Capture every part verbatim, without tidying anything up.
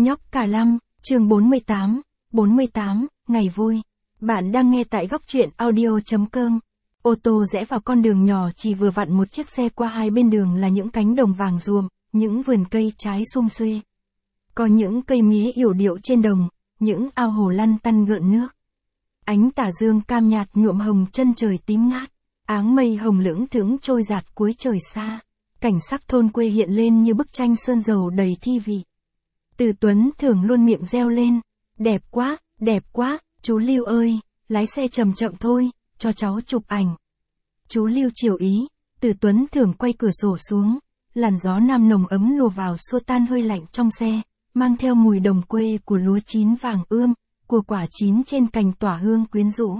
Nhóc cả lăm, chương bốn mươi tám, bốn mươi tám, ngày vui. Bạn đang nghe tại góc truyện audio chấm com. Ô tô rẽ vào con đường nhỏ, chỉ vừa vặn một chiếc xe qua, hai bên đường là những cánh đồng vàng ruộm, những vườn cây trái sum xuê. Có những cây mía yểu điệu trên đồng, những ao hồ lăn tăn gợn nước. Ánh tà dương cam nhạt nhuộm hồng chân trời tím ngát, áng mây hồng lững thững trôi dạt cuối trời xa. Cảnh sắc thôn quê hiện lên như bức tranh sơn dầu đầy thi vị. Từ Tuấn thường luôn miệng reo lên, đẹp quá, đẹp quá, chú Lưu ơi, lái xe chậm chậm thôi, cho cháu chụp ảnh. Chú Lưu chiều ý, Từ Tuấn thường quay cửa sổ xuống, làn gió nam nồng ấm lùa vào xua tan hơi lạnh trong xe, mang theo mùi đồng quê của lúa chín vàng ươm, của quả chín trên cành tỏa hương quyến rũ.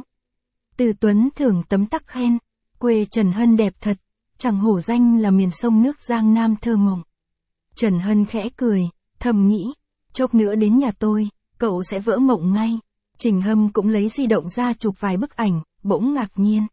Từ Tuấn thường tấm tắc khen, quê Trần Hân đẹp thật, chẳng hổ danh là miền sông nước Giang Nam thơ mộng. Trần Hân khẽ cười, thầm nghĩ, chốc nữa đến nhà tôi, cậu sẽ vỡ mộng ngay. Trình Hâm cũng lấy di động ra chụp vài bức ảnh, bỗng ngạc nhiên.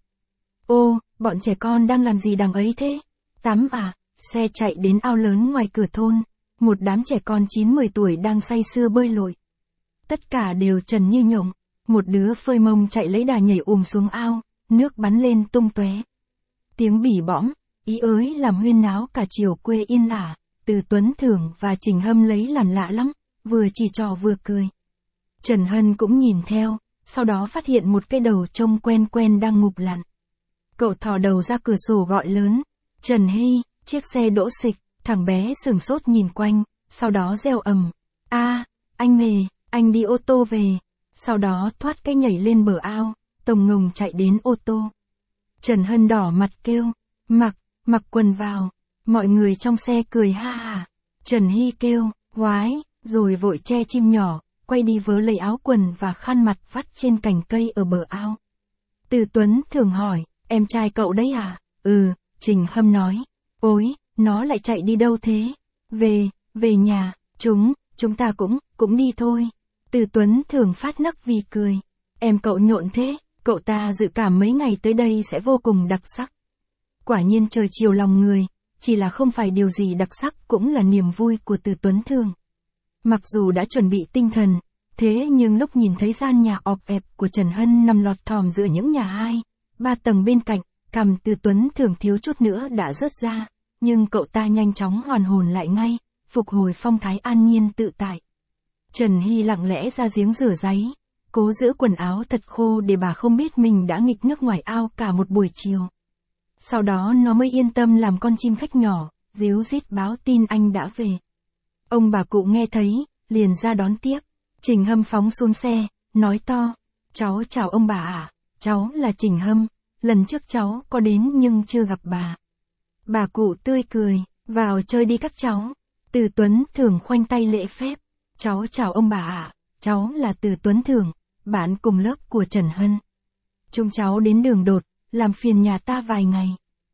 Ô, bọn trẻ con đang làm gì đằng ấy thế? Tắm à? Xe chạy đến ao lớn ngoài cửa thôn, một đám trẻ con chín mười tuổi đang say sưa bơi lội. Tất cả đều trần như nhộng, một đứa phơi mông chạy lấy đà nhảy ùm xuống ao, nước bắn lên tung tóe. Tiếng bỉ bõm, ý ới làm huyên náo cả chiều quê yên ả. Từ Tuấn Thường và Trình Hâm lấy làm lạ lắm, vừa chỉ trò vừa cười. Trần Hân cũng nhìn theo, sau đó phát hiện một cái đầu trông quen quen đang ngụp lặn. Cậu thò đầu ra cửa sổ gọi lớn, Trần Hy, chiếc xe đỗ xịch, thằng bé sửng sốt nhìn quanh, sau đó reo ầm, a, anh về, anh đi ô tô về, sau đó thoát cái nhảy lên bờ ao, tồng ngồng chạy đến ô tô. Trần Hân đỏ mặt kêu, mặc, mặc quần vào. Mọi người trong xe cười ha ha. Trần Hy kêu, oái, rồi vội che chim nhỏ, quay đi vớ lấy áo quần và khăn mặt vắt trên cành cây ở bờ ao. Từ Tuấn thường hỏi, em trai cậu đấy à? Ừ, Trình Hâm nói. Ôi, nó lại chạy đi đâu thế? Về, về nhà, chúng, chúng ta cũng, cũng đi thôi. Từ Tuấn thường phát nấc vì cười. Em cậu nhộn thế, cậu ta dự cảm mấy ngày tới đây sẽ vô cùng đặc sắc. Quả nhiên trời chiều lòng người. Chỉ là không phải điều gì đặc sắc cũng là niềm vui của Từ Tuấn Thường. Mặc dù đã chuẩn bị tinh thần, thế nhưng lúc nhìn thấy gian nhà ọp ẹp của Trần Hân nằm lọt thỏm giữa những nhà hai, ba tầng bên cạnh, cằm Từ Tuấn Thường thiếu chút nữa đã rớt ra, nhưng cậu ta nhanh chóng hoàn hồn lại ngay, phục hồi phong thái an nhiên tự tại. Trần Hy lặng lẽ ra giếng rửa ráy, cố giữ quần áo thật khô để bà không biết mình đã nghịch nước ngoài ao cả một buổi chiều. Sau đó nó mới yên tâm làm con chim khách nhỏ, ríu rít báo tin anh đã về. Ông bà cụ nghe thấy, liền ra đón tiếp. Trình Hâm phóng xuống xe, nói to, cháu chào ông bà ạ, cháu là Trình Hâm, lần trước cháu có đến nhưng chưa gặp bà. Bà cụ tươi cười, vào chơi đi các cháu. Từ Tuấn Thường khoanh tay lễ phép, cháu chào ông bà ạ, cháu là Từ Tuấn Thường, bạn cùng lớp của Trần Hân. Chúng cháu đến đường đột, làm phiền nhà ta vài ngày.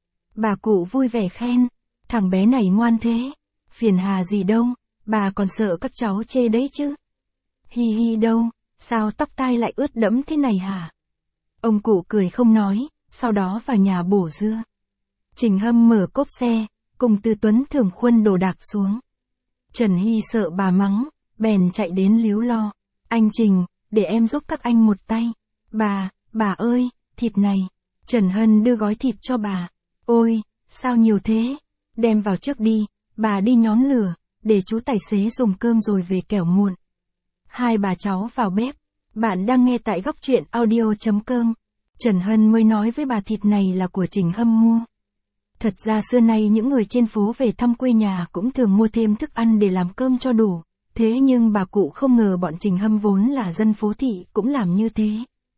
Bà cụ vui vẻ khen, thằng bé này ngoan thế, phiền hà gì đâu, bà còn sợ các cháu chê đấy chứ. Hi hi đâu, sao tóc tai lại ướt đẫm thế này hả? Ông cụ cười không nói, sau đó vào nhà bổ dưa. Trình Hâm mở cốp xe, cùng Từ Tuấn Thường khuân đồ đạc xuống. Trần Hy sợ bà mắng, bèn chạy đến líu lo, anh Trình, để em giúp các anh một tay. Bà, bà ơi, thịt này. Trần Hân đưa gói thịt cho bà. Ôi, sao nhiều thế? Đem vào trước đi, bà đi nhóm lửa, để chú tài xế dùng cơm rồi về kẻo muộn. Hai bà cháu vào bếp. Bạn đang nghe tại góc truyện audio chấm com. Trần Hân mới nói với bà thịt này là của Trình Hâm mua. Thật ra xưa nay những người trên phố về thăm quê nhà cũng thường mua thêm thức ăn để làm cơm cho đủ. Thế nhưng bà cụ không ngờ bọn Trình Hâm vốn là dân phố thị cũng làm như thế.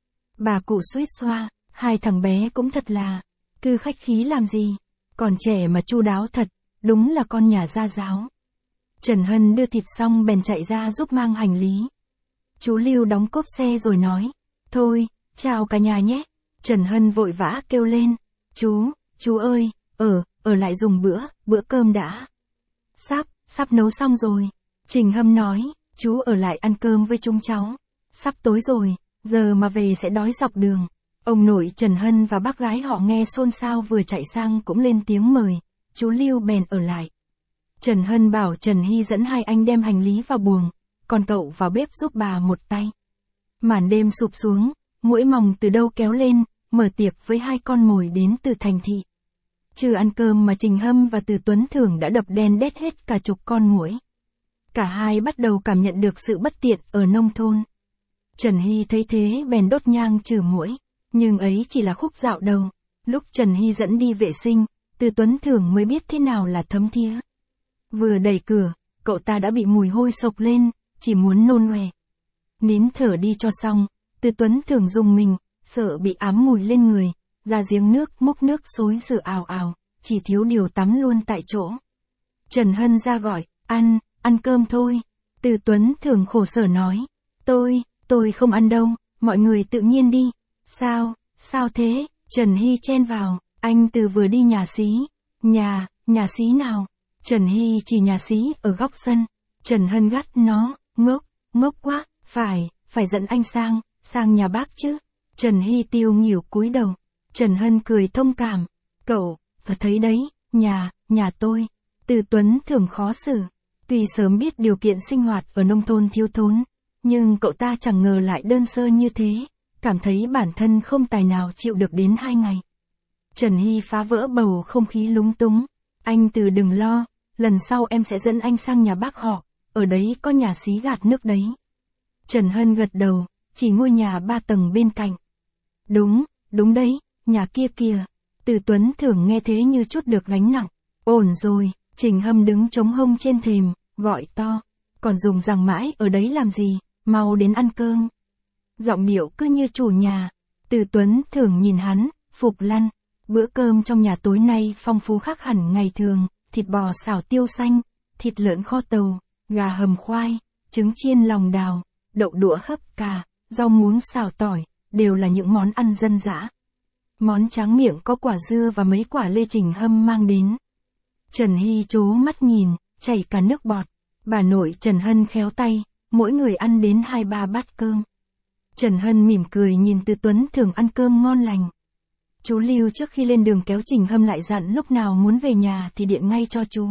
Bà cụ suýt xoa. Hai thằng bé cũng thật là, cứ khách khí làm gì, còn trẻ mà chu đáo thật, đúng là con nhà gia giáo. Trần Hân đưa thịt xong bèn chạy ra giúp mang hành lý. Chú Lưu đóng cốp xe rồi nói, thôi, chào cả nhà nhé. Trần Hân vội vã kêu lên, chú, chú ơi, ở, ở lại dùng bữa, bữa cơm đã. Sắp, sắp nấu xong rồi. Trình Hâm nói, chú ở lại ăn cơm với chúng cháu. Sắp tối rồi, giờ mà về sẽ đói dọc đường. Ông nội Trần Hân và bác gái họ nghe xôn xao vừa chạy sang cũng lên tiếng mời, chú Lưu bèn ở lại. Trần Hân bảo Trần Hy dẫn hai anh đem hành lý vào buồng, còn cậu vào bếp giúp bà một tay. Màn đêm sụp xuống, muỗi mòng từ đâu kéo lên, mở tiệc với hai con mồi đến từ thành thị. Chưa ăn cơm mà Trình Hâm và Từ Tuấn Thưởng đã đập đen đét hết cả chục con muỗi. Cả hai bắt đầu cảm nhận được sự bất tiện ở nông thôn. Trần Hy thấy thế bèn đốt nhang trừ muỗi, nhưng ấy chỉ là khúc dạo đầu. Lúc Trần Hy dẫn đi vệ sinh, Từ Tuấn Thưởng mới biết thế nào là thấm thía. Vừa đẩy cửa, cậu ta đã bị mùi hôi sộc lên, chỉ muốn nôn ọe. Nín thở đi cho xong, Từ Tuấn Thưởng dùng mình, sợ bị ám mùi lên người, ra giếng nước múc nước xối rửa ào ào, chỉ thiếu điều tắm luôn tại chỗ. Trần Hân ra gọi, ăn, ăn cơm thôi. Từ Tuấn Thưởng khổ sở nói, tôi, tôi không ăn đâu, mọi người tự nhiên đi. Sao, sao thế? Trần Hy chen vào, anh Từ vừa đi nhà xí. Nhà, nhà xí nào? Trần Hy chỉ nhà xí ở góc sân. Trần Hân gắt nó, ngốc, ngốc quá, phải, phải dẫn anh sang, sang nhà bác chứ. Trần Hy tiêu nghỉu cúi đầu. Trần Hân cười thông cảm, cậu, và thấy đấy, nhà, nhà tôi. Từ Tuấn Thưởng khó xử. Tuy sớm biết điều kiện sinh hoạt ở nông thôn thiếu thốn, nhưng cậu ta chẳng ngờ lại đơn sơ như thế, cảm thấy bản thân không tài nào chịu được đến hai ngày. Trần Hy phá vỡ bầu không khí lúng túng. Anh Từ đừng lo, lần sau em sẽ dẫn anh sang nhà bác họ, ở đấy có nhà xí gạt nước đấy. Trần Hân gật đầu, chỉ ngôi nhà ba tầng bên cạnh. Đúng, đúng đấy, nhà kia kìa. Từ Tuấn Thưởng nghe thế như chút được gánh nặng. Ổn rồi, Trình Hâm đứng chống hông trên thềm, gọi to. Còn dùng rằng mãi ở đấy làm gì, mau đến ăn cơm. Giọng điệu cứ như chủ nhà. Từ Tuấn Thưởng nhìn hắn, phục lăn. Bữa cơm trong nhà tối nay phong phú khác hẳn ngày thường, thịt bò xào tiêu xanh, thịt lợn kho tàu, gà hầm khoai, trứng chiên lòng đào, đậu đũa hấp cà, rau muống xào tỏi, đều là những món ăn dân dã. Món tráng miệng có quả dưa và mấy quả lê Trình Hâm mang đến. Trần Hy trố mắt nhìn, chảy cả nước bọt. Bà nội Trần Hân khéo tay, mỗi người ăn đến hai ba bát cơm. Trần Hân mỉm cười nhìn Từ Tuấn Thưởng ăn cơm ngon lành. Chú Lưu trước khi lên đường kéo Trình Hâm lại dặn lúc nào muốn về nhà thì điện ngay cho chú.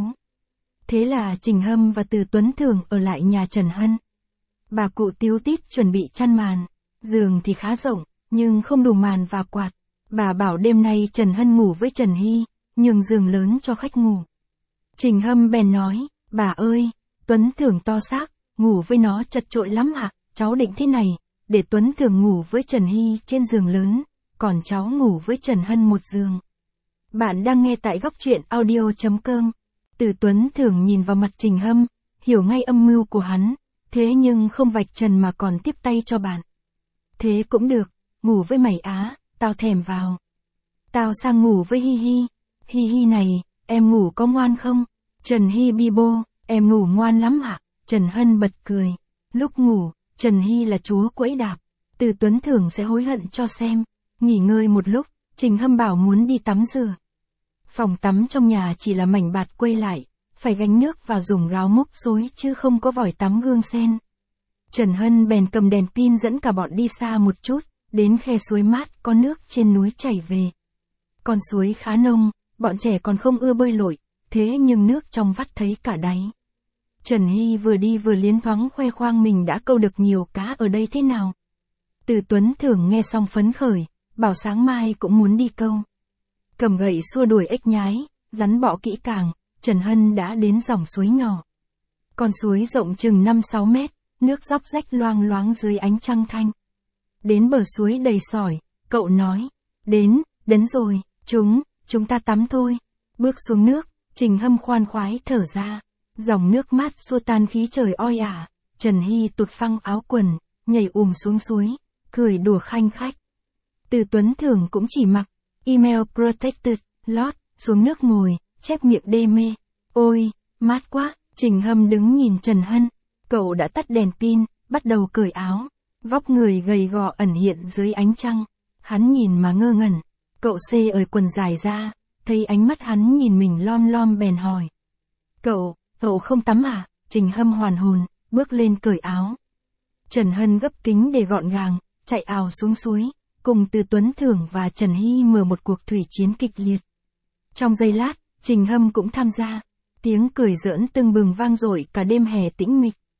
Thế là Trình Hâm và Từ Tuấn Thưởng ở lại nhà Trần Hân. Bà cụ tíu tít chuẩn bị chăn màn, giường thì khá rộng, nhưng không đủ màn và quạt. Bà bảo đêm nay Trần Hân ngủ với Trần Hy, nhường giường lớn cho khách ngủ. Trình Hâm bèn nói, bà ơi, Tuấn Thưởng to xác, ngủ với nó chật chội lắm ạ, cháu định thế này, để Tuấn Thưởng ngủ với Trần Hy trên giường lớn, còn cháu ngủ với Trần Hân một giường. Bạn đang nghe tại góc truyện audio chấm com. Từ Tuấn Thưởng nhìn vào mặt Trình Hâm, hiểu ngay âm mưu của hắn, thế nhưng không vạch trần mà còn tiếp tay cho bạn. Thế cũng được, ngủ với mày á, tao thèm vào. Tao sang ngủ với Hi Hi. Hi Hi này, em ngủ có ngoan không? Trần Hy bi bô, em ngủ ngoan lắm ạ. Trần Hân bật cười. Lúc ngủ, Trần Hy là chúa quẫy đạp. Từ Tuấn Thưởng sẽ hối hận cho xem. Nghỉ ngơi một lúc, Trình Hâm bảo muốn đi tắm rửa. Phòng tắm trong nhà chỉ là mảnh bạt quây lại, phải gánh nước vào dùng gáo múc xối chứ không có vòi tắm gương sen. Trần Hân bèn cầm đèn pin dẫn cả bọn đi xa một chút, đến khe suối mát có nước trên núi chảy về. Con suối khá nông, bọn trẻ còn không ưa bơi lội, thế nhưng nước trong vắt thấy cả đáy. Trần Hy vừa đi vừa liến thoáng khoe khoang mình đã câu được nhiều cá ở đây thế nào. Từ Tuấn Thưởng nghe xong phấn khởi, bảo sáng mai cũng muốn đi câu. Cầm gậy xua đuổi ếch nhái, rắn bọ kỹ càng, Trần Hân đã đến dòng suối nhỏ. Con suối rộng chừng năm sáu mét, nước róc rách loang loáng dưới ánh trăng thanh. Đến bờ suối đầy sỏi, cậu nói, đến, đến rồi, chúng, chúng ta tắm thôi. Bước xuống nước, Trình Hâm khoan khoái thở ra, dòng nước mát xua tan khí trời oi ả. Trần Hy tụt phăng áo quần, nhảy ùm xuống suối, cười đùa khanh khách. Từ Tuấn Thưởng cũng chỉ mặc email protected, lót, xuống nước ngồi, chép miệng đê mê. Ôi, mát quá. Trình Hâm đứng nhìn Trần Hân, cậu đã tắt đèn pin, bắt đầu cởi áo. Vóc người gầy gò ẩn hiện dưới ánh trăng. Hắn nhìn mà ngơ ngẩn. Cậu xê ời quần dài ra, thấy ánh mắt hắn nhìn mình lom lom bèn hỏi. Cậu, cậu không tắm à? Trình Hâm hoàn hồn, bước lên cởi áo. Trần Hân gấp kính để gọn gàng, chạy ào xuống suối, cùng Từ Tuấn Thưởng và Trần Hy mở một cuộc thủy chiến kịch liệt. Trong giây lát, Trình Hâm cũng tham gia. Tiếng cười giỡn tưng bừng vang dội cả đêm hè tĩnh mịch.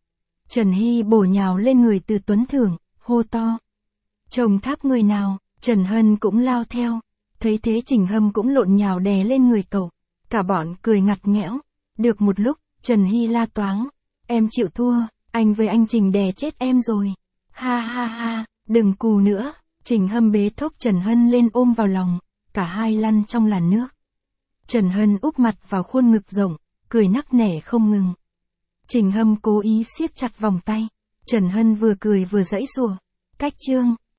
Trần Hy bổ nhào lên người Từ Tuấn Thưởng, hô to. Chồng tháp người nào, Trần Hân cũng lao theo. Thấy thế Trình Hâm cũng lộn nhào đè lên người cậu. Cả bọn cười ngặt nghẽo. Được một lúc, Trần Hy la toáng. Em chịu thua, anh với anh Trình đè chết em rồi. Ha ha ha, đừng cù nữa. Trình Hâm bế thốc Trần Hân lên ôm vào lòng. Cả hai lăn trong làn nước. Trần Hân úp mặt vào khuôn ngực rộng, cười nắc nẻ không ngừng. Trình Hâm cố ý siết chặt vòng tay. Trần Hân vừa cười vừa giãy giụa. Cách chương